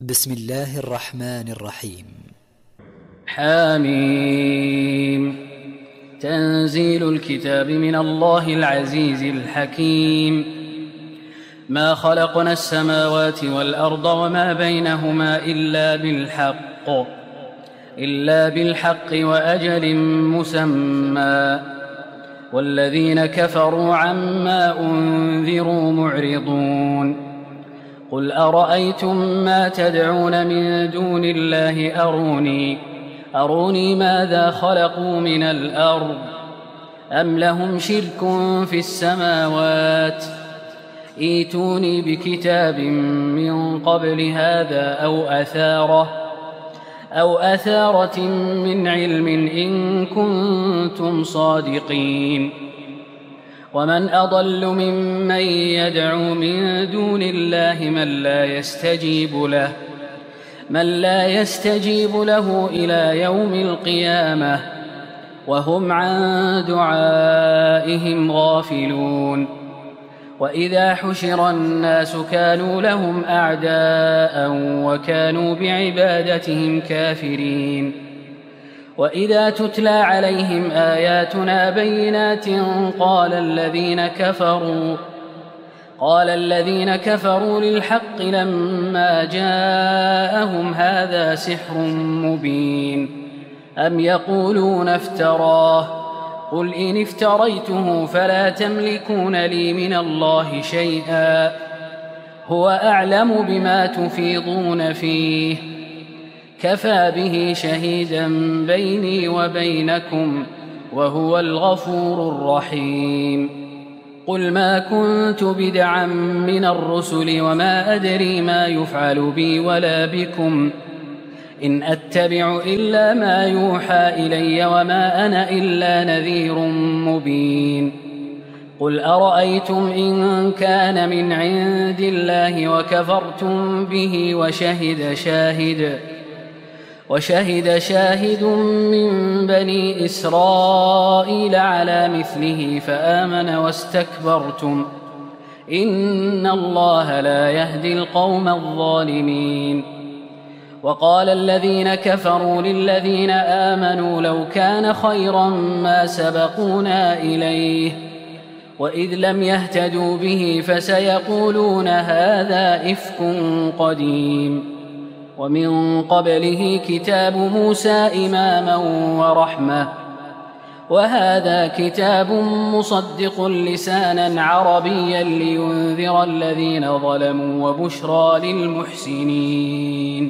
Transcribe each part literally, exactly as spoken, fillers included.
بسم الله الرحمن الرحيم. حاميم. تنزيل الكتاب من الله العزيز الحكيم. ما خلقنا السماوات والأرض وما بينهما إلا بالحق إلا بالحق وأجل مسمى والذين كفروا عما أنذروا معرضون. قل أرأيتم ما تدعون من دون الله أروني أروني ماذا خلقوا من الأرض أم لهم شرك في السماوات ائتوني بكتاب من قبل هذا أو أثارة أو أثارة من علم إن كنتم صادقين. ومن أضل ممن يدعو من دون الله من لا يستجيب له من لا يستجيب له إلى يوم القيامة وهم عن دعائهم غافلون. وإذا حشر الناس كانوا لهم أعداء وكانوا بعبادتهم كافرين. وإذا تتلى عليهم آياتنا بينات قال الذين كفروا قال الذين كفروا للحق لما جاءهم هذا سحر مبين أم يقولون افتراه قل إن افتريته فلا تملكون لي من الله شيئا هو أعلم بما تفيضون فيه كفى به شهيدا بيني وبينكم وهو الغفور الرحيم. قل ما كنت بدعا من الرسل وما أدري ما يفعل بي ولا بكم إن أتبع إلا ما يوحى إلي وما أنا إلا نذير مبين. قل أرأيتم إن كان من عند الله وكفرتم به وشهد شاهد وشهد شاهد من بني إسرائيل على مثله فآمن واستكبرتم إن الله لا يهدي القوم الظالمين. وقال الذين كفروا للذين آمنوا لو كان خيرا ما سبقونا إليه وإذ لم يهتدوا به فسيقولون هذا إفك قديم. ومن قبله كتاب موسى إماما ورحمة وهذا كتاب مصدق لسانا عربيا لينذر الذين ظلموا وبشرى للمحسنين.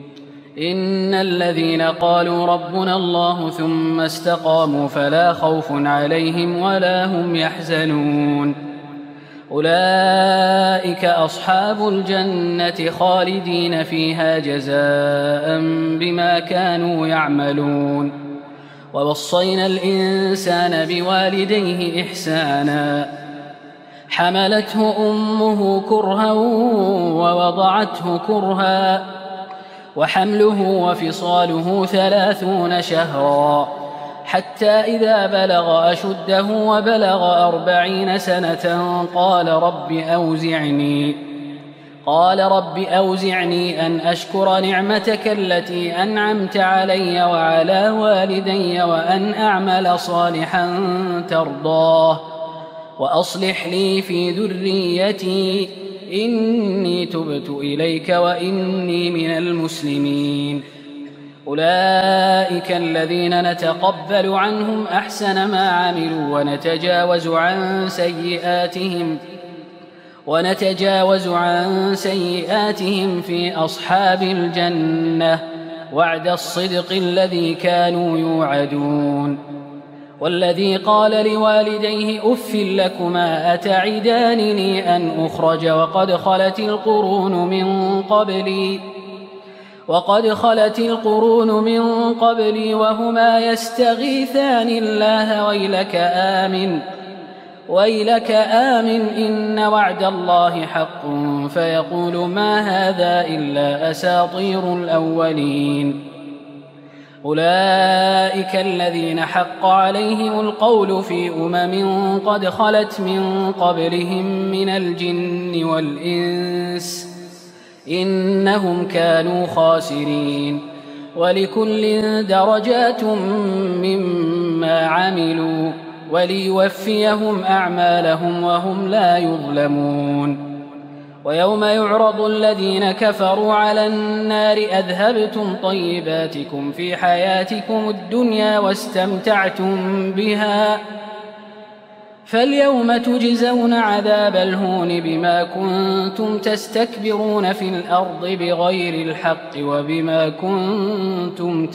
إن الذين قالوا ربنا الله ثم استقاموا فلا خوف عليهم ولا هم يحزنون أولئك أصحاب الجنة خالدين فيها جزاء بما كانوا يعملون. ووصينا الإنسان بوالديه إحسانا حملته أمه كرها ووضعته كرها وحمله وفصاله ثلاثون شهرا حتى إذا بلغ أشده وبلغ أربعين سنة قال رب أوزعني قال رب أوزعني أن أشكر نعمتك التي أنعمت علي وعلى والدي وأن أعمل صالحا ترضاه وأصلح لي في ذريتي إني تبت إليك وإني من المسلمين. أولئك الذين نتقبل عنهم أحسن ما عملوا ونتجاوز عن سيئاتهم ونتجاوز عن سيئاتهم في أصحاب الجنة وعد الصدق الذي كانوا يوعدون. والذي قال لوالديه أف لكما أتعدانني أن أخرج وقد خلت القرون من قبلي وقد خلت القرون من قبلي وهما يستغيثان الله ويلك آمن ويلك آمن إن وعد الله حق فيقول ما هذا إلا أساطير الأولين. أولئك الذين حق عليهم القول في أمم قد خلت من قبلهم من الجن والإنس إنهم كانوا خاسرين ولكل درجات مما عملوا وليوفيهم أعمالهم وهم لا يظلمون ويوم يعرض الذين كفروا على النار أذهبتم طيباتكم في حياتكم الدنيا واستمتعتم بها فاليوم تجزون عذاب الهون بما كنتم تستكبرون في الأرض بغير الحق وبما كنتم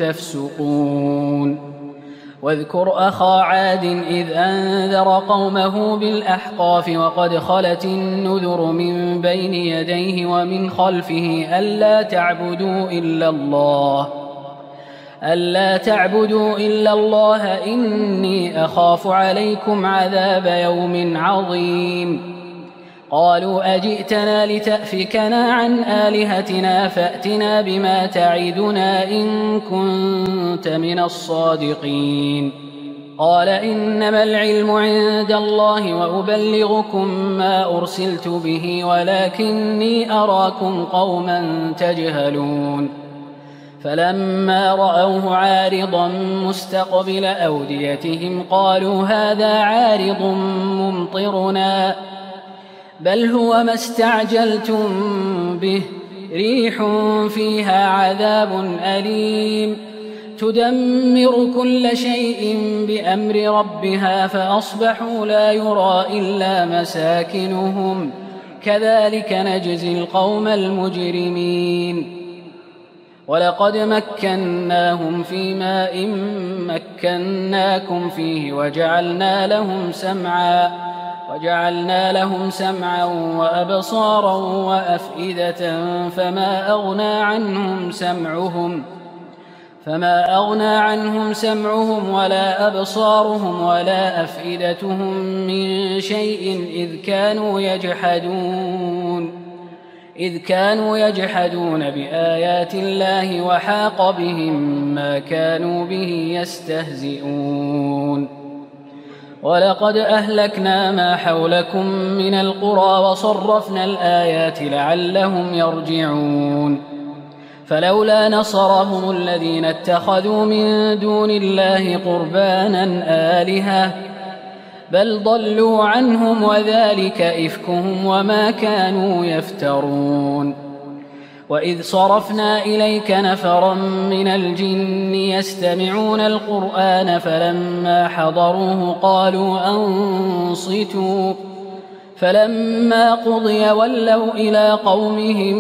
تفسقون واذكر أخا عاد إذ أنذر قومه بالأحقاف وقد خلت النذر من بين يديه ومن خلفه ألا تعبدوا إلا الله ألا تعبدوا إلا الله إني أخاف عليكم عذاب يوم عظيم قالوا أجئتنا لتأفكنا عن آلهتنا فأتنا بما تعدنا إن كنت من الصادقين قال إنما العلم عند الله وأبلغكم ما أرسلت به ولكني أراكم قوما تجهلون فلما رأوه عارضا مستقبل أوديتهم قالوا هذا عارض ممطرنا بل هو ما استعجلتم به ريح فيها عذاب أليم تدمر كل شيء بأمر ربها فأصبحوا لا يرى إلا مساكنهم كذلك نجزي القوم المجرمين ولقد مكناهم في ماء مكناكم فيه وجعلنا لهم سمعا وجعلنا لهم سمعا وأبصارا وأفئدة فما أغنى عنهم سمعهم فما أغنى عنهم سمعهم ولا أبصارهم ولا أفئدتهم من شيء إذ كانوا يجحدون إذ كانوا يجحدون بآيات الله وحاق بهم ما كانوا به يستهزئون ولقد أهلكنا ما حولكم من القرى وصرفنا الآيات لعلهم يرجعون فلولا نصرهم الذين اتخذوا من دون الله قربانا آلهة بل ضلوا عنهم وذلك إفكهم وما كانوا يفترون وإذ صرفنا إليك نفرا من الجن يستمعون القرآن فلما حضروه قالوا أنصتوا فلما قضي ولوا إلى قومهم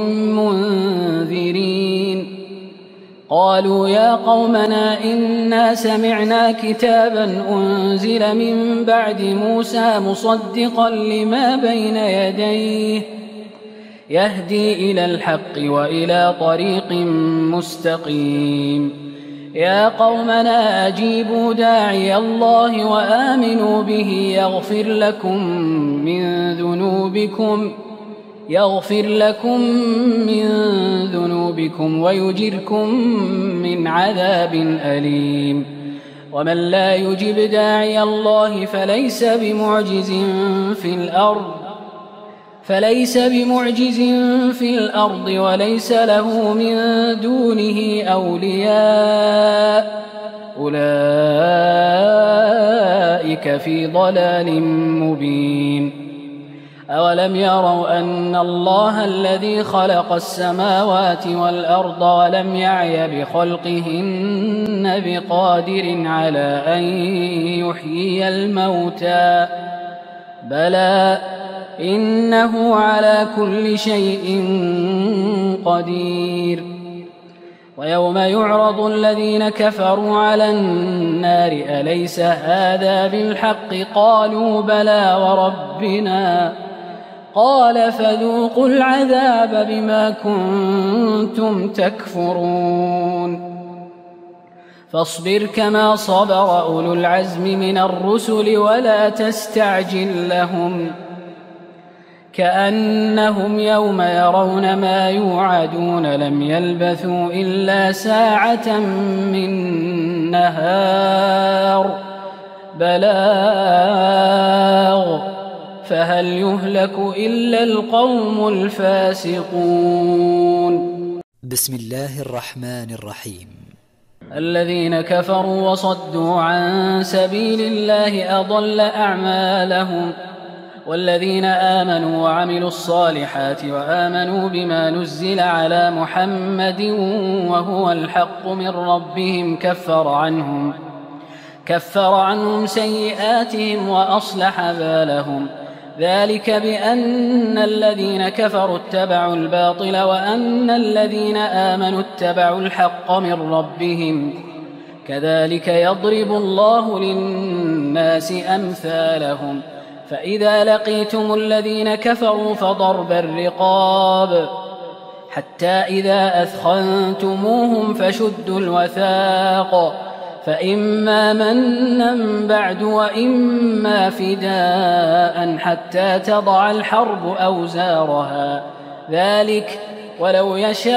منذرين قالوا يا قومنا إنا سمعنا كتابا أنزل من بعد موسى مصدقا لما بين يديه يهدي إلى الحق وإلى طريق مستقيم يا قومنا أجيبوا داعي الله وآمنوا به يغفر لكم من ذنوبكم يغفر لكم من ذنوبكم ويجركم من عذاب أليم ومن لا يجب داعي الله فليس بمعجز في الأرض فليس بمعجز في الأرض وليس له من دونه أولياء أولئك في ضلال مبين أولم يروا أن الله الذي خلق السماوات والأرض ولم يعي بخلقهن بقادر على أن يحيي الموتى بلى إنه على كل شيء قدير ويوم يعرض الذين كفروا على النار أليس هذا بالحق قالوا بلى وربنا قال فذوقوا العذاب بما كنتم تكفرون فاصبر كما صبر أولو العزم من الرسل ولا تستعجل لهم كأنهم يوم يرون ما يوعدون لم يلبثوا إلا ساعة من نهار بلاغ فهل يهلك إلا القوم الفاسقون. بسم الله الرحمن الرحيم. الذين كفروا وصدوا عن سبيل الله أضل أعمالهم، والذين آمنوا وعملوا الصالحات وآمنوا بما نزل على محمد وهو الحق من ربهم كفر عنهم كفر عنهم سيئاتهم وأصلح بالهم، ذلك بأن الذين كفروا اتبعوا الباطل وأن الذين آمنوا اتبعوا الحق من ربهم، كذلك يضرب الله للناس أمثالهم. فإذا لقيتم الذين كفروا فضرب الرقاب حتى إذا أثخنتموهم فشدوا الوثاق، فإما منا بعد وإما فداء حتى تضع الحرب أوزارها، ذلك ولو يشاء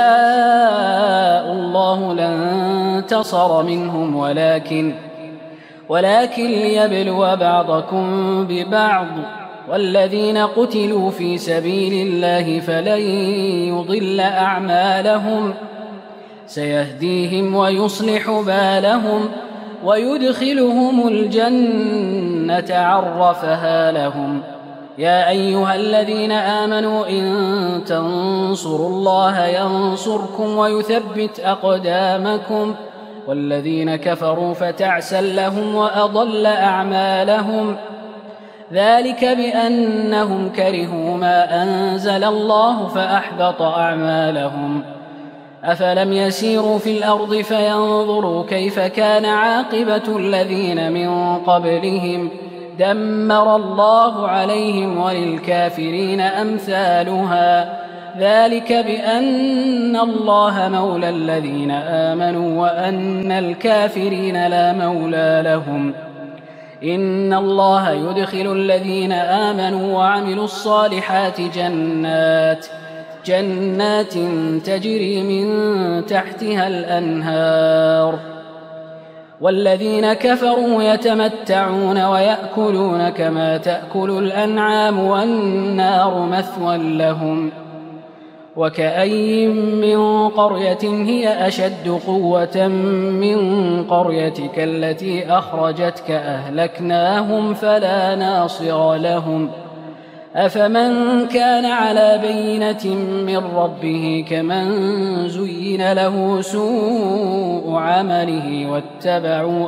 الله لانتصر منهم ولكن ولكن ليبلو بعضكم ببعض، والذين قتلوا في سبيل الله فلن يضل أعمالهم، سيهديهم ويصلح بالهم ويدخلهم الجنة عرفها لهم. يا أيها الذين آمنوا إن تنصروا الله ينصركم ويثبت أقدامكم، والذين كفروا فتعسا لهم وأضل أعمالهم، ذلك بأنهم كرهوا ما أنزل الله فأحبط أعمالهم. أفلم يسيروا في الأرض فينظروا كيف كان عاقبة الذين من قبلهم، دمر الله عليهم وللكافرين أمثالها، ذلك بأن الله مولى الذين آمنوا وأن الكافرين لا مولى لهم. إن الله يدخل الذين آمنوا وعملوا الصالحات جنات جنات تجري من تحتها الأنهار، والذين كفروا يتمتعون ويأكلون كما تأكل الأنعام والنار مثوى لهم. وكأي من قرية هي أشد قوة من قريتك التي أخرجتك أهلكناهم فلا ناصر لهم. أفمن كان على بينة من ربه كمن زين له سوء عمله واتبعوا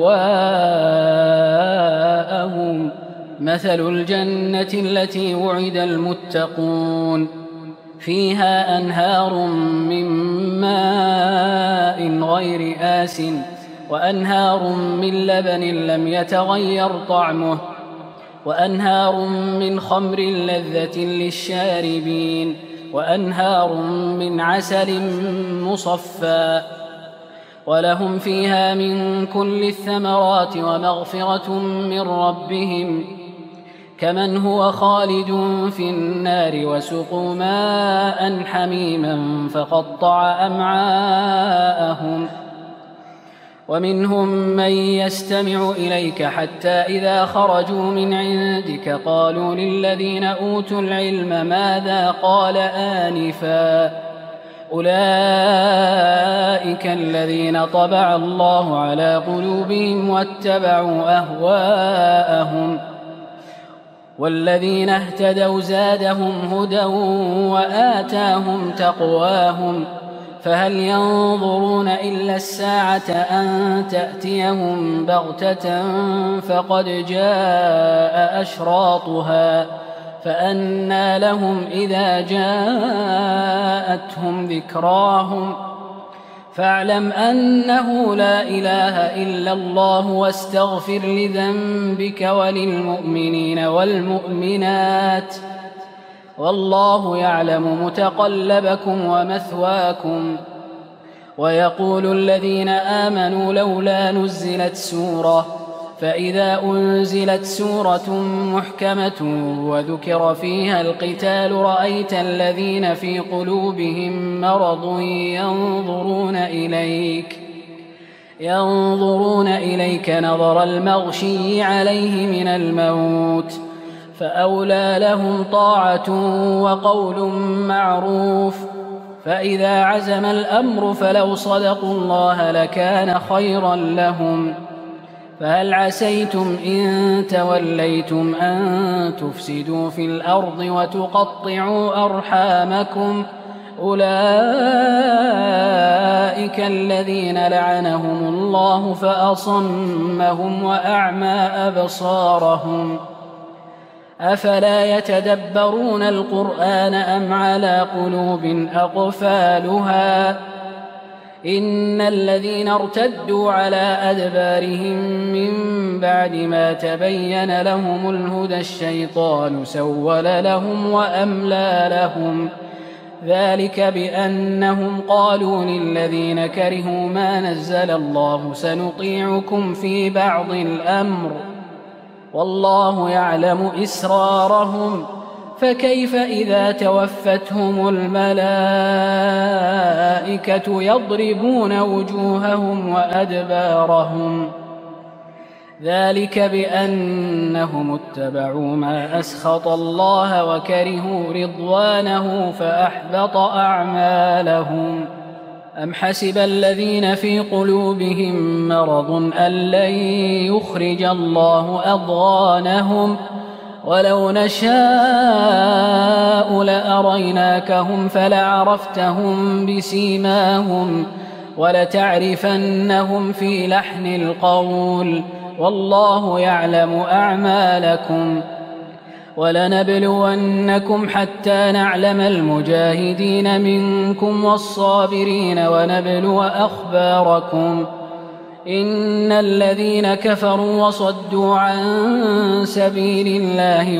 أهواءهم. مثل الجنة التي وعد المتقون فيها أنهار من ماء غير آسٍ وأنهار من لبن لم يتغير طعمه وأنهار من خمر لذة للشاربين وأنهار من عسل مصفى، ولهم فيها من كل الثمرات ومغفرة من ربهم، كمن هو خالد في النار وسقوا ماء حميما فقطع أمعاءهم. ومنهم من يستمع إليك حتى إذا خرجوا من عندك قالوا للذين أوتوا العلم ماذا قال آنفا، أولئك الذين طبع الله على قلوبهم واتبعوا أهواءهم، والذين اهتدوا زادهم هدى وآتاهم تقواهم. فهل ينظرون إلا الساعة أن تأتيهم بغتة فقد جاء أشراطها، فأنى لهم إذا جاءتهم ذكراهم. فاعلم أنه لا إله إلا الله واستغفر لذنبك وللمؤمنين والمؤمنات، والله يعلم متقلبكم ومثواكم. ويقول الذين آمنوا لولا نزلت سورة، فإذا أنزلت سورة محكمة وذكر فيها القتال رأيت الذين في قلوبهم مرض ينظرون إليك ينظرون إليك نظر المغشي عليه من الموت، فأولى لهم طاعة وقول معروف. فإذا عزم الأمر فلو صدقوا الله لكان خيرا لهم. فهل عسيتم إن توليتم أن تفسدوا في الأرض وتقطعوا أرحامكم؟ أولئك الذين لعنهم الله فأصمهم وأعمى أبصارهم. أفلا يتدبرون القرآن أم على قلوب أقفالها؟ إن الذين ارتدوا على أدبارهم من بعد ما تبين لهم الهدى الشيطان سول لهم وأملى لهم. ذلك بأنهم قالوا للذين كرهوا ما نزل الله سنطيعكم في بعض الأمر والله يعلم إسرارهم. فكيف إذا توفتهم الملائكة يضربون وجوههم وأدبارهم؟ ذلك بأنهم اتبعوا ما أسخط الله وكرهوا رضوانه فأحبط أعمالهم. أم حسب الذين في قلوبهم مرض أن لن يخرج الله أضغانهم؟ ولو نشاء لأريناكهم فلعرفتهم بسيماهم ولتعرفنهم في لحن القول والله يعلم أعمالكم. ولنبلونكم حتى نعلم المجاهدين منكم والصابرين ونبلو أخباركم. إن الذين كفروا وصدوا عن سبيل الله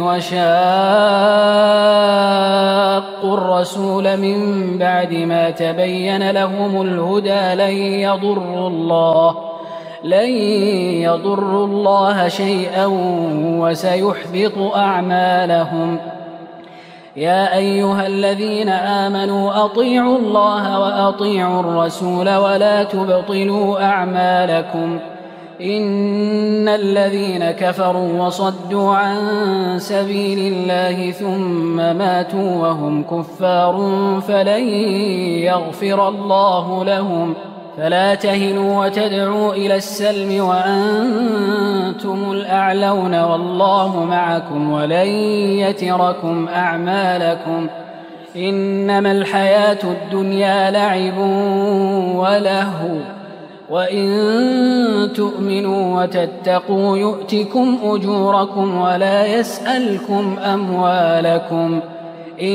وشاقوا الرسول من بعد ما تبين لهم الهدى لن يضروا الله لن يضروا الله شيئا وسيحبط أعمالهم. يا أيها الذين آمنوا أطيعوا الله وأطيعوا الرسول ولا تبطلوا أعمالكم. إن الذين كفروا وصدوا عن سبيل الله ثم ماتوا وهم كفار فلن يغفر الله لهم. فلا تهنوا وتدعوا إلى السلم وأنتم الأعلون والله معكم ولن يتركم أعمالكم. إنما الحياة الدنيا لعب ولهو وإن تؤمنوا وتتقوا يؤتكم أجوركم ولا يسألكم أموالكم. إن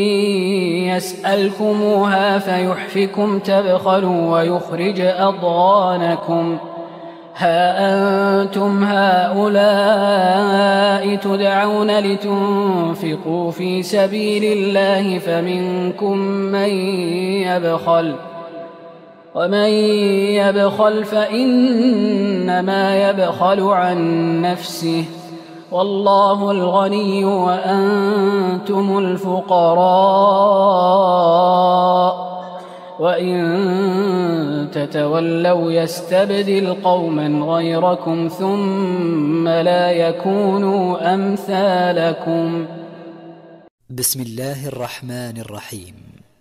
يسألكموها فيحفكم تبخلوا ويخرج أضغانكم. ها أنتم هؤلاء تدعون لتنفقوا في سبيل الله فمنكم من يبخل ومن يبخل فإنما يبخل عن نفسه والله الغني وأنتم الفقراء وإن تتولوا يستبدل قوما غيركم ثم لا يكونوا أمثالكم. بسم الله الرحمن الرحيم.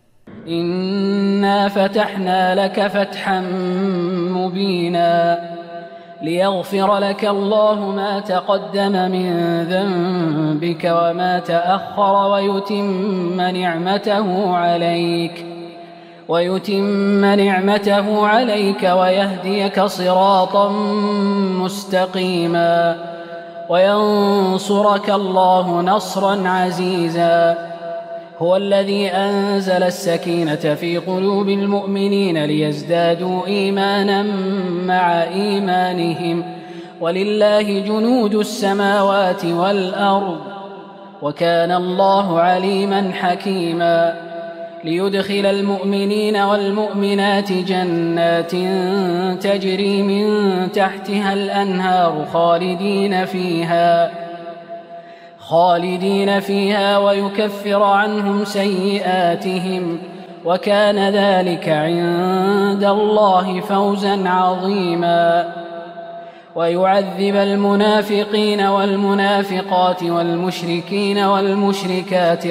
إنا فتحنا لك فتحا مبينا ليغفر لك الله ما تقدم من ذنبك وما تأخر ويتم نعمته عليك ويتم نعمته عليك ويهديك صراطا مستقيما وينصرك الله نصرا عزيزا. هو الذي أنزل السكينة في قلوب المؤمنين ليزدادوا إيمانا مع إيمانهم ولله جنود السماوات والأرض وكان الله عليما حكيما. ليدخل المؤمنين والمؤمنات جنات تجري من تحتها الأنهار خالدين فيها خالدين فيها ويكفر عنهم سيئاتهم وكان ذلك عند الله فوزا عظيما. ويعذب المنافقين والمنافقات والمشركين والمشركات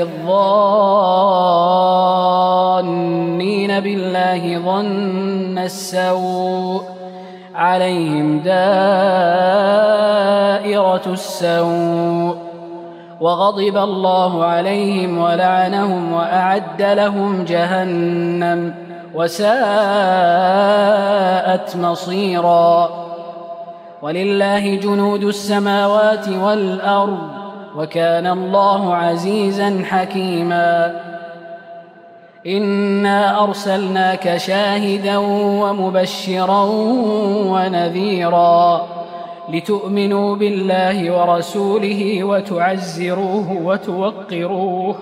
الظانين بالله ظن السوء عليهم دائرة السوء وغضب الله عليهم ولعنهم وأعد لهم جهنم وساءت مصيرا. ولله جنود السماوات والأرض وكان الله عزيزا حكيما. إنا أرسلناك شاهدا ومبشرا ونذيرا لتؤمنوا بالله ورسوله وتعزروه وتوقروه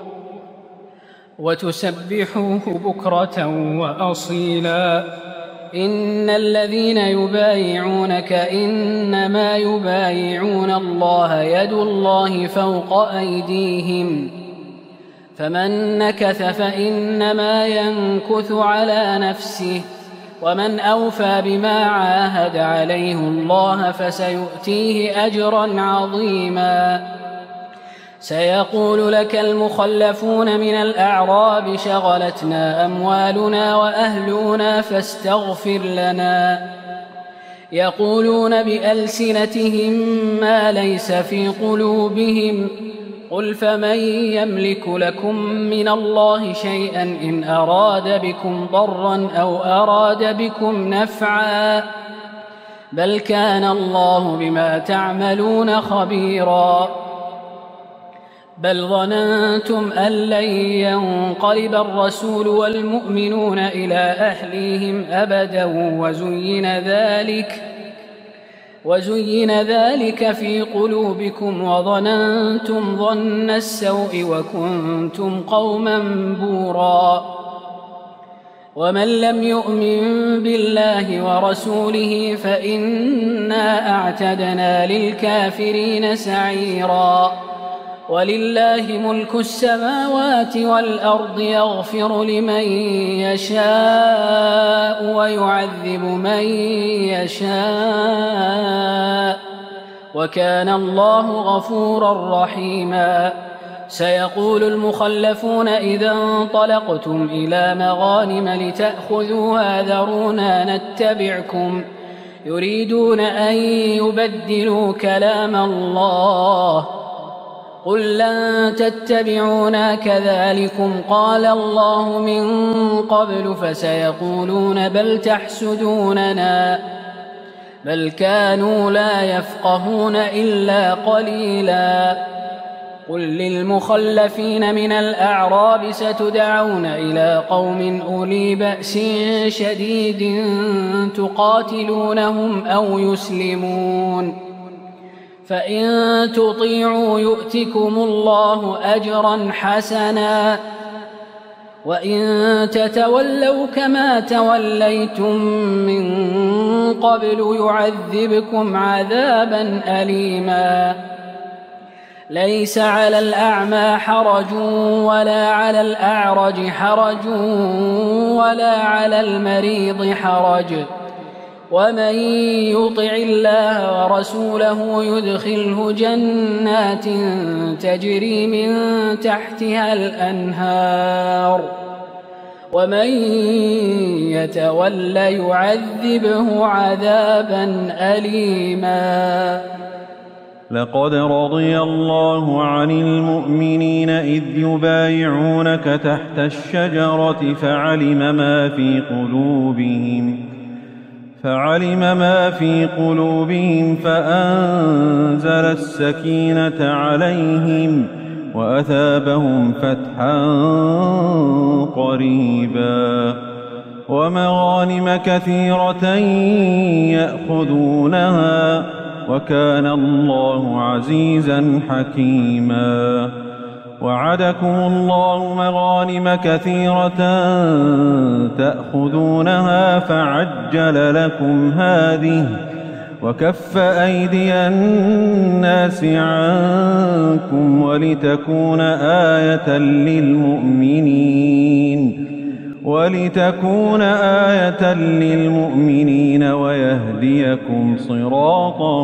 وتسبحوه بكرة وأصيلا. إن الذين يبايعونك إنما يبايعون الله يد الله فوق أيديهم فمن نكث فإنما ينكث على نفسه ومن أوفى بما عاهد عليه الله فسيؤتيه أجرا عظيما. سيقول لك المخلفون من الأعراب شغلتنا أموالنا وأهلنا فاستغفر لنا يقولون بألسنتهم ما ليس في قلوبهم قل فمن يملك لكم من الله شيئا إن أراد بكم ضرا أو أراد بكم نفعا بل كان الله بما تعملون خبيرا. بل ظننتم أن لن ينقلب الرسول والمؤمنون إلى أهليهم أبدا وزين ذلك وزين ذلك في قلوبكم وظننتم ظن السوء وكنتم قوما بورا. ومن لم يؤمن بالله ورسوله فإنا أعتدنا للكافرين سعيرا. ولله ملك السماوات والأرض يغفر لمن يشاء ويعذب من يشاء وكان الله غفورا رحيما. سيقول المخلفون إذا انطلقتم إلى مغانم لتأخذوها ذرونا نتبعكم يريدون أن يبدلوا كلام الله قل لن تتبعونا كذلكم قال الله من قبل فسيقولون بل تحسدوننا بل كانوا لا يفقهون إلا قليلا. قل للمخلفين من الأعراب ستدعون إلى قوم أولي بأس شديد تقاتلونهم أو يسلمون فإن تطيعوا يؤتكم الله أجرا حسنا وإن تتولوا كما توليتم من قبل يعذبكم عذابا أليما. ليس على الأعمى حرج ولا على الأعرج حرج ولا على المريض حرج ومن يطع الله ورسوله يدخله جنات تجري من تحتها الأنهار ومن يتول يعذبه عذابا أليما. لقد رضي الله عن المؤمنين إذ يبايعونك تحت الشجرة فعلم ما في قلوبهم فعلم ما في قلوبهم فأنزل السكينة عليهم وأثابهم فتحا قريبا ومغانم كثيرة يأخذونها وكان الله عزيزا حكيما. وعدكم الله مغانم كثيرة تأخذونها فعجل لكم هذه وكف أيدي الناس عنكم ولتكون آية للمؤمنين ولتكون آية للمؤمنين ويهديكم صراطا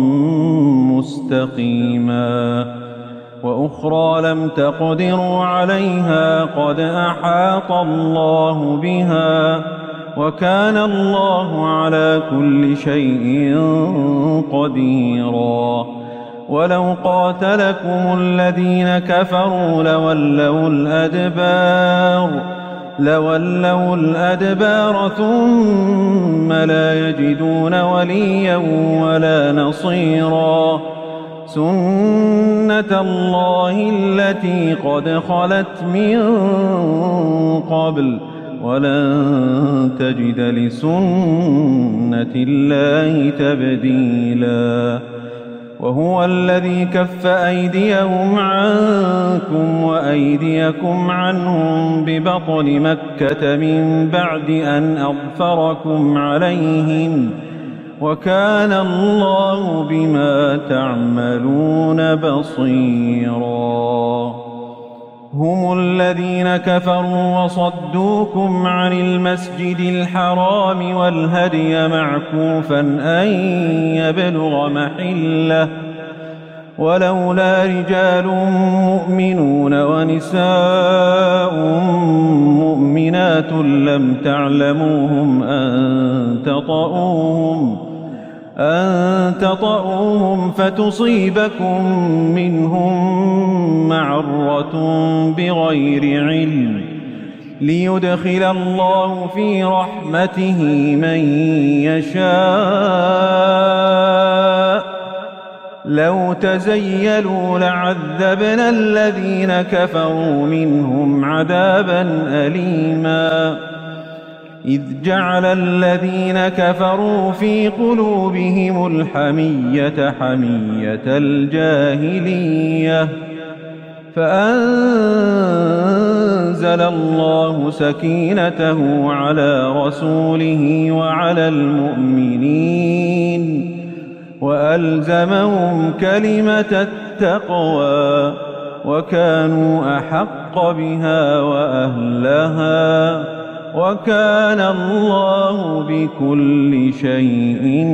مستقيما وأخرى لم تقدروا عليها قد أحاط الله بها وكان الله على كل شيء قديرا ولو قاتلكم الذين كفروا لولوا الأدبار لولوا الأدبار ثم لا يجدون وليا ولا نصيرا سنة الله التي قد خلت من قبل ولن تجد لسنة الله تبديلا وهو الذي كف أيديهم عنكم وأيديكم عنهم ببطن مكة من بعد أن أظفركم عليهم وكان الله بما تعملون بصيرا هم الذين كفروا وصدوكم عن المسجد الحرام والهدي معكوفا أن يبلغ محله ولولا رجال مؤمنون ونساء مؤمنات لم تعلموهم أن تطؤوهم أن تطؤوهم فتصيبكم منهم معرة بغير علم ليدخل الله في رحمته من يشاء لو تزيلوا لعذبنا الذين كفروا منهم عذابا أليما إذ جعل الذين كفروا في قلوبهم الحمية حمية الجاهلية فأنزل الله سكينته على رسوله وعلى المؤمنين وألزمهم كلمة التقوى وكانوا أحق بها وأهلها وكان الله بكل شيء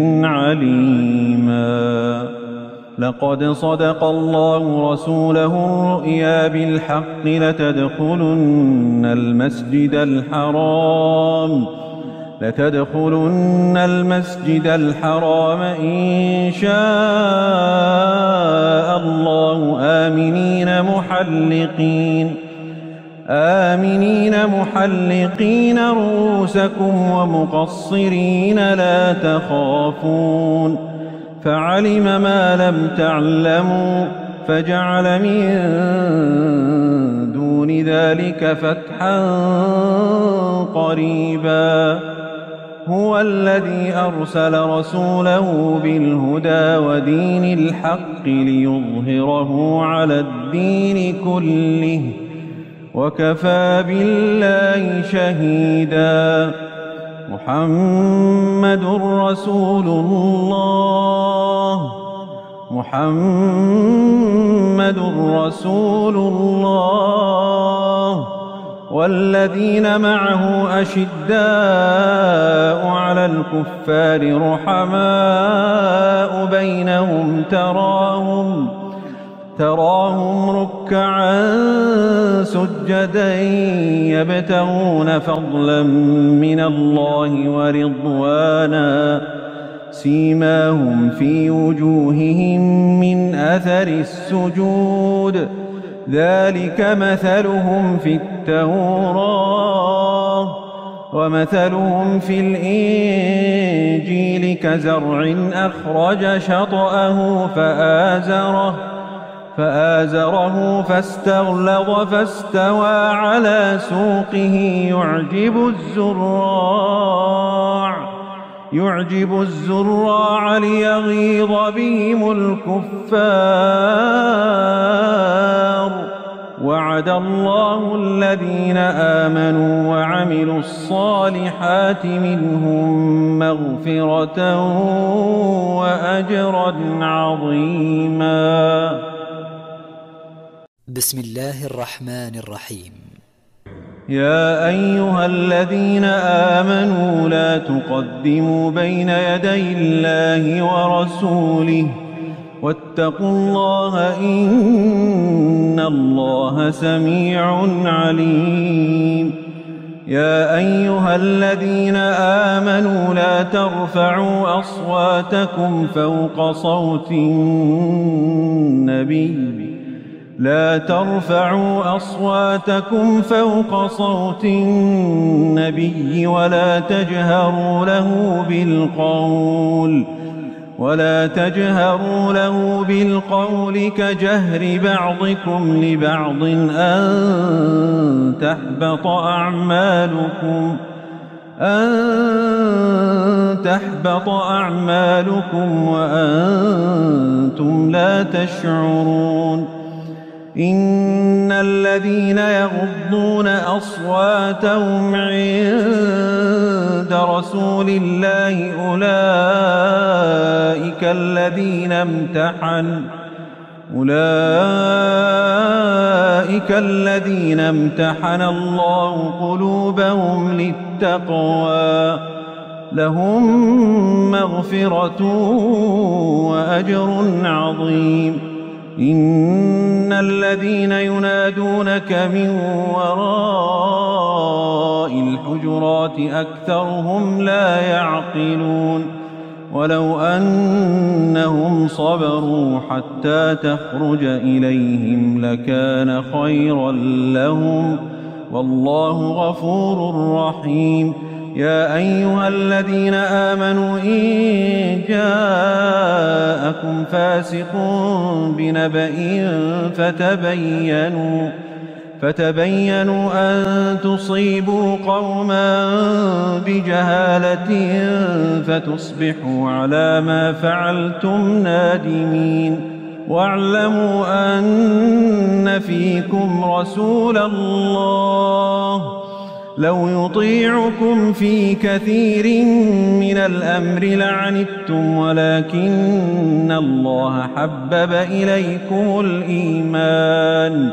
عليما لقد صدق الله رسوله الرؤيا بالحق لتدخلن المسجد الحرام لتدخلن المسجد الحرام إن شاء الله آمنين محلقين آمنين محلقين رؤوسكم ومقصرين لا تخافون فعلم ما لم تعلموا فجعل من دون ذلك فتحا قريبا هو الذي أرسل رسوله بالهدى ودين الحق ليظهره على الدين كله وكفى بالله شهيدا محمد رسول الله محمد رسول الله والذين معه أشداء على الكفار رحماء بينهم تراهم تراهم ركعا سجدا يبتغون فضلا من الله ورضوانا سيماهم في وجوههم من أثر السجود ذلك مثلهم في التوراة ومثلهم في الإنجيل كزرع أخرج شطأه فآزره فآزره فاستغلظ فاستوى على سوقه يعجب الزراع يعجب الزراع ليغيظ بهم الكفار وعد الله الذين آمنوا وعملوا الصالحات منهم مغفرة وأجرا عظيما بسم الله الرحمن الرحيم يا أيها الذين آمنوا لا تقدموا بين يدي الله ورسوله واتقوا الله إن الله سميع عليم. يا أيها الذين آمنوا لا ترفعوا أصواتكم فوق صوت النبي لا ترفعوا أصواتكم فوق صوت النبي ولا تجهروا له بالقول ولا تجهروا له بالقول كجهر بعضكم لبعض أن تحبط أعمالكم أن تحبط أعمالكم وأنتم لا تشعرون. إن الذين يغضون أصواتهم عند رسول الله أولئك الذين امتحن أولئك الذين امتحن الله قلوبهم للتقوى لهم مغفرة وأجر عظيم. إن الذين ينادونك من وراء الحجرات أكثرهم لا يعقلون. ولو أنهم صبروا حتى تخرج إليهم لكان خيرا لهم والله غفور رحيم. يا أيها الذين آمنوا إن جاءكم فاسق بنبأ فتبينوا فتبينوا أن تصيبوا قوما بجهالة فتصبحوا على ما فعلتم نادمين. واعلموا أن فيكم رسول الله لو يطيعكم في كثير من الأمر لعنتم ولكن الله حبب إليكم الإيمان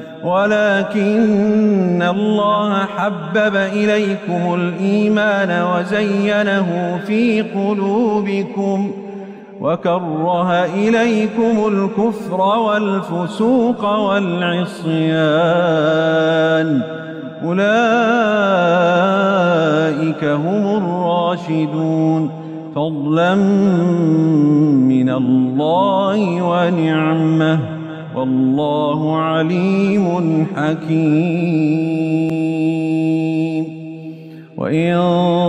ولكن الله حبب إليكم الإيمان وزينه في قلوبكم وكره إليكم الكفر والفسوق والعصيان أولئك هم الراشدون فضلا من الله ونعمة والله عليم حكيم. وإن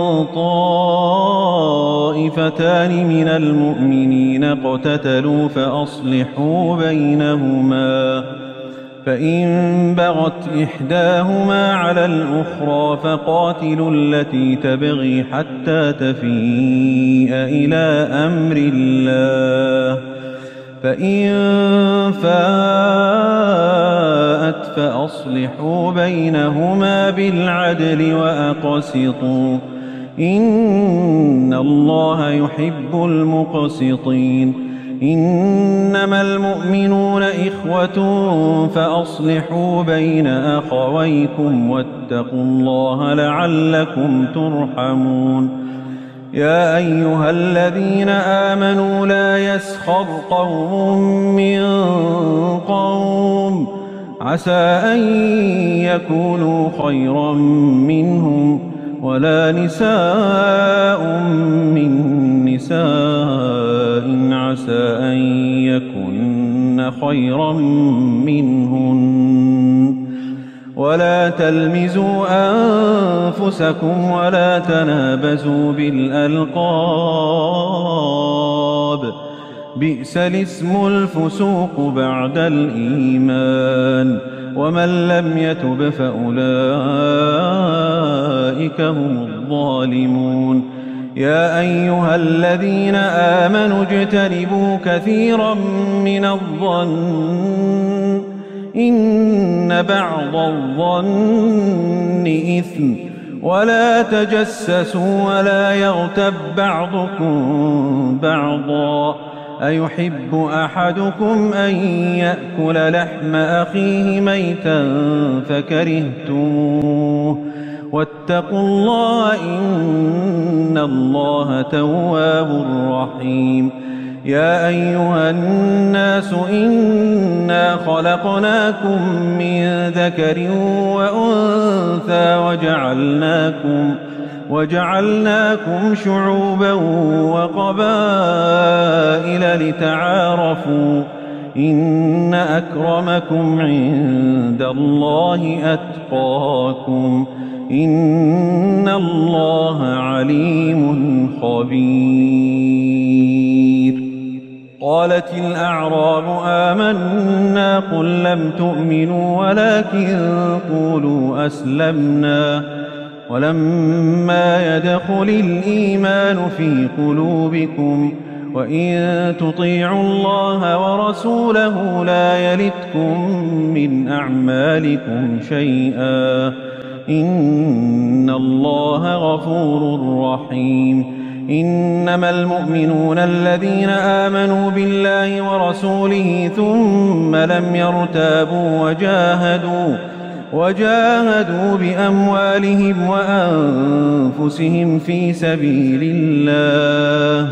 طائفتان من المؤمنين اقتتلوا فأصلحوا بينهما فإن بغت إحداهما على الأخرى فقاتلوا التي تبغي حتى تفيء إلى أمر الله فإن فاءت فأصلحوا بينهما بالعدل وأقسطوا إن الله يحب المقسطين. إنما المؤمنون إخوة فأصلحوا بين أخويكم واتقوا الله لعلكم ترحمون. يا أيها الذين آمنوا لا يسخر قوم من قوم عسى أن يكونوا خيرا منهم ولا نساء من نساء عسى أن يكن خيرا منهن ولا تلمزوا أنفسكم ولا تنابزوا بالألقاب بئس الاسم الفسوق بعد الإيمان ومن لم يتب فأولئك هم الظالمون. يا أيها الذين آمنوا اجتنبوا كثيرا من الظن إن بعض الظن إثم ولا تجسسوا ولا يغتب بعضكم بعضا أيحب أحدكم أن يأكل لحم أخيه ميتا فكرهتموه واتقوا الله إن الله تواب رحيم يا أيها الناس إنا خلقناكم من ذكر وأنثى وجعلناكم وجعلناكم شعوبا وقبائل لتعارفوا إن أكرمكم عند الله أتقاكم إن الله عليم خبير. قالت الأعراب آمنا قل لم تؤمنوا ولكن قولوا أسلمنا ولما يدخل الإيمان في قلوبكم وإن تطيعوا الله ورسوله لا يلتكم من أعمالكم شيئا إن الله غفور رحيم. إنما المؤمنون الذين آمنوا بالله ورسوله ثم لم يرتابوا وجاهدوا وجاهدوا بأموالهم وأنفسهم في سبيل الله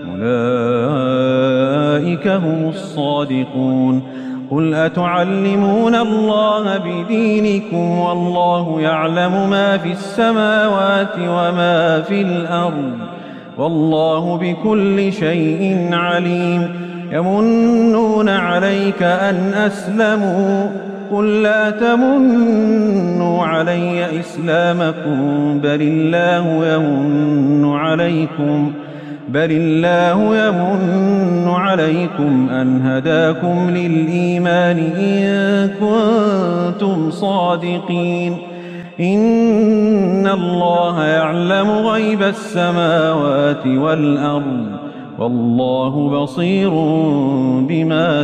أولئك هم الصادقون. قل أتعلمون الله بدينكم والله يعلم ما في السماوات وما في الأرض والله بكل شيء عليم. يمنون عليك أن أسلموا قل لا تمنوا علي إسلامكم بل الله يمن عليكم بل الله يمن عليكم أن هداكم للإيمان إن كنتم صادقين. إن الله يعلم غيب السماوات والأرض والله بصير بما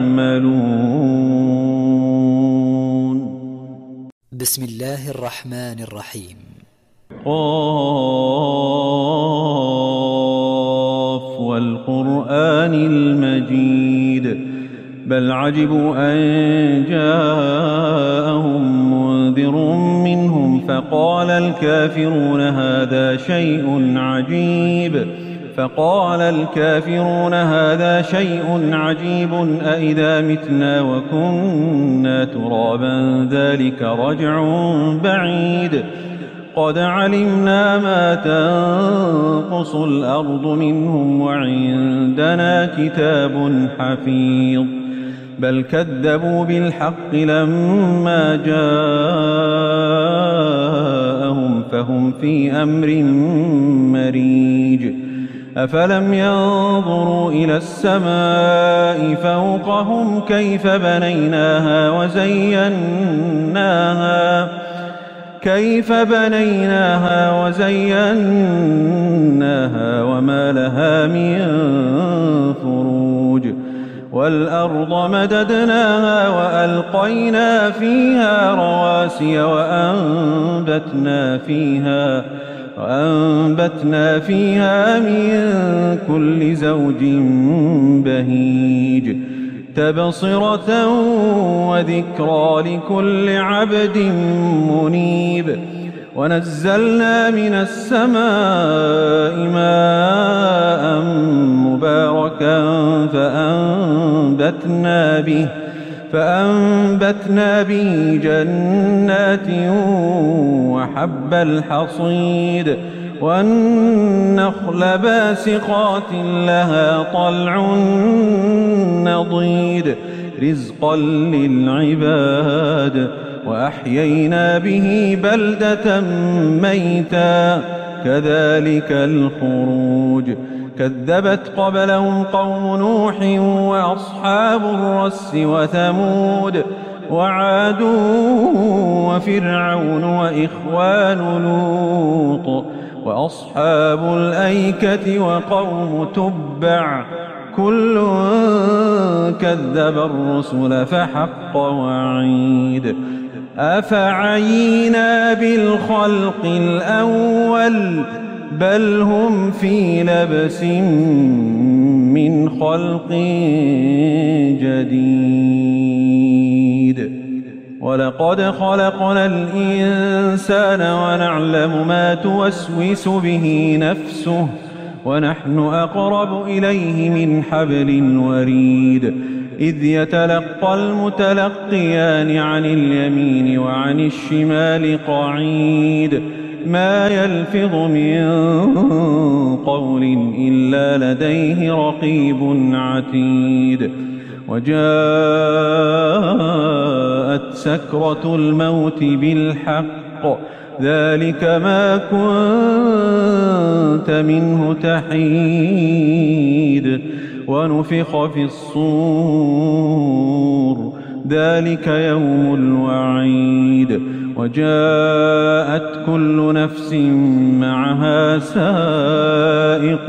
تعملون. بسم الله الرحمن الرحيم. قاف والقرآن المجيد بل عجبوا أن جاءهم منذر منهم فقال الكافرون هذا شيء عجيب فقال الكافرون هذا شيء عجيب أإذا متنا وكنا ترابا ذلك رجع بعيد قد علمنا ما تنقص الأرض منهم وعندنا كتاب حفيظ بل كذبوا بالحق لما جاءهم فهم في أمر مريج. أفلم ينظروا إلى السماء فوقهم كيف بنيناها وزيناها كيف بنيناها وزيناها وما لها من فروج والأرض مددناها وألقينا فيها رواسي وأنبتنا فيها وأنبتنا فيها من كل زوج بهيج تبصرة وذكرى لكل عبد منيب. ونزلنا من السماء ماء مباركا فأنبتنا به فأنبتنا به جنات وحب الحصيد والنخل باسقات لها طلع نضيد رزقا للعباد وأحيينا به بلدة ميتا كذلك الخروج. كذبت قبلهم قوم نوح وأصحاب الرس وثمود وعاد وفرعون وإخوان لوط وأصحاب الأيكة وقوم تبع كل كذب الرسل فحق وعيد. أفعينا بالخلق الأول بل هم في لبس من خلق جديد. ولقد خلقنا الإنسان ونعلم ما توسوس به نفسه ونحن أقرب إليه من حبل الوريد. إذ يتلقى المتلقيان عن اليمين وعن الشمال قعيد ما يلفظ من قول إلا لديه رقيب عتيد. وجاءت سكرة الموت بالحق ذلك ما كنت منه تحيد. ونفخ في الصور ذلك يوم الوعيد. وجاءت كل نفس معها سائق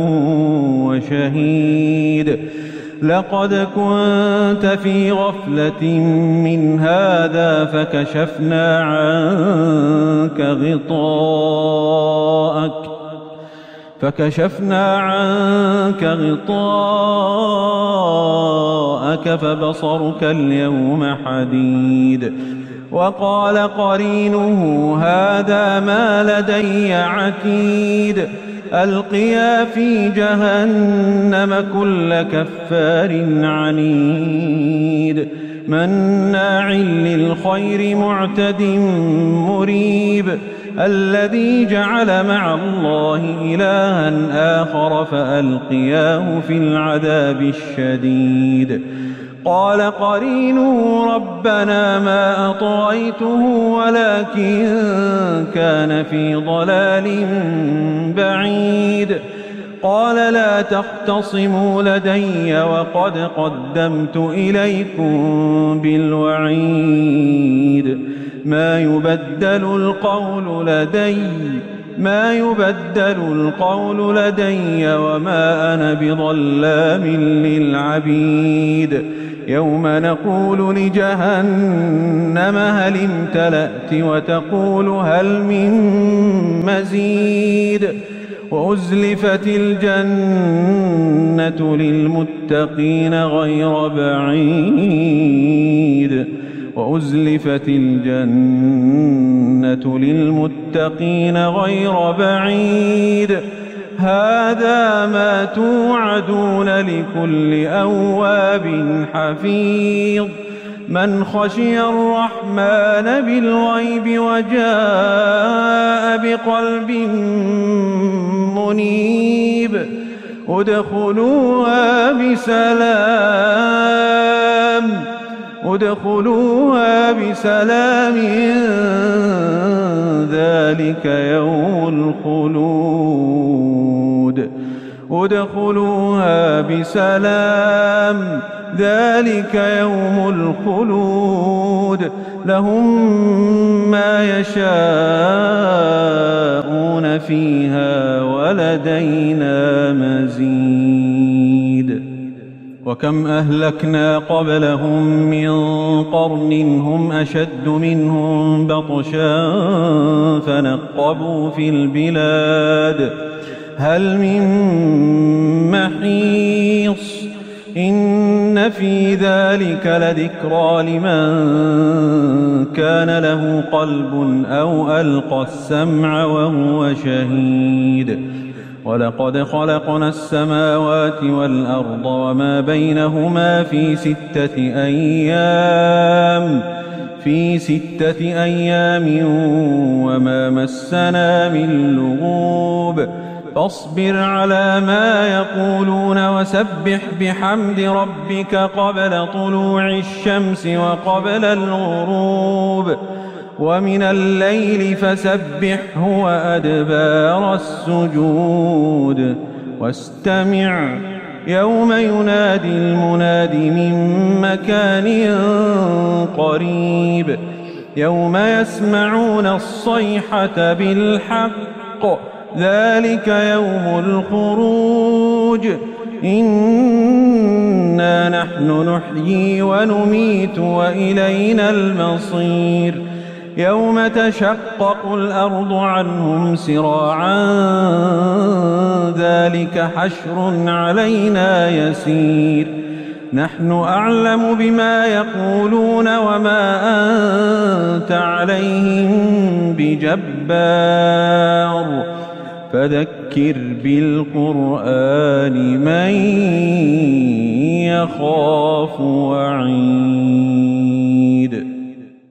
وشهيد. لقد كنت في غفلة من هذا فكشفنا عنك غطاءك فكشفنا عنك غطاءك فبصرك اليوم حديد. وقال قرينه هذا ما لدي عتيد. ألقيا في جهنم كل كفار عنيد مناع للخير معتد مريب. الذي جعل مع الله إلها آخر فألقياه في العذاب الشديد. قال قرينه ربنا ما أطغيته ولكن كان في ضلال بعيد. قال لا تختصموا لدي وقد قدمت إليكم بالوعيد. ما يبدل القول لدي ما يبدل القول لدي وما أنا بظلام للعبيد. يوم نقول لجهنم هل امتلأت وتقول هل من مزيد. وأزلفت الجنة للمتقين غير بعيد وأزلفت الجنة للمتقين غير بعيد. هذا ما توعدون لكل أواب حفيظ. من خشي الرحمن بالغيب وجاء بقلب منيب. ادخلوها بسلام ادخلوها بسلام ذلك يوم الخلود ادخلوها بسلام ذلك يوم الخلود. لهم ما يشاءون فيها ولدينا مزيد. وكم أهلكنا قبلهم من قرن هم أشد منهم بطشا فنقبوا في البلاد هل من محيص. إن في ذلك لذكرى لمن كان له قلب أو ألقى السمع وهو شهيد. ولقد خلقنا السماوات والأرض وما بينهما في ستة أيام في ستة أيام وما مسنا من لغوب. فاصبر على ما يقولون وسبح بحمد ربك قبل طلوع الشمس وقبل الغروب ومن الليل فسبحه وأدبار السجود. واستمع يوم ينادي المناد من مكان قريب. يوم يسمعون الصيحة بالحق ذلك يوم الخروج. إنا نحن نحيي ونميت وإلينا المصير. يوم تشقق الأرض عنهم سراعا ذلك حشر علينا يسير نحن أعلم بما يقولون وما أنت عليهم بجبار فذكر بالقرآن من يخاف وعيد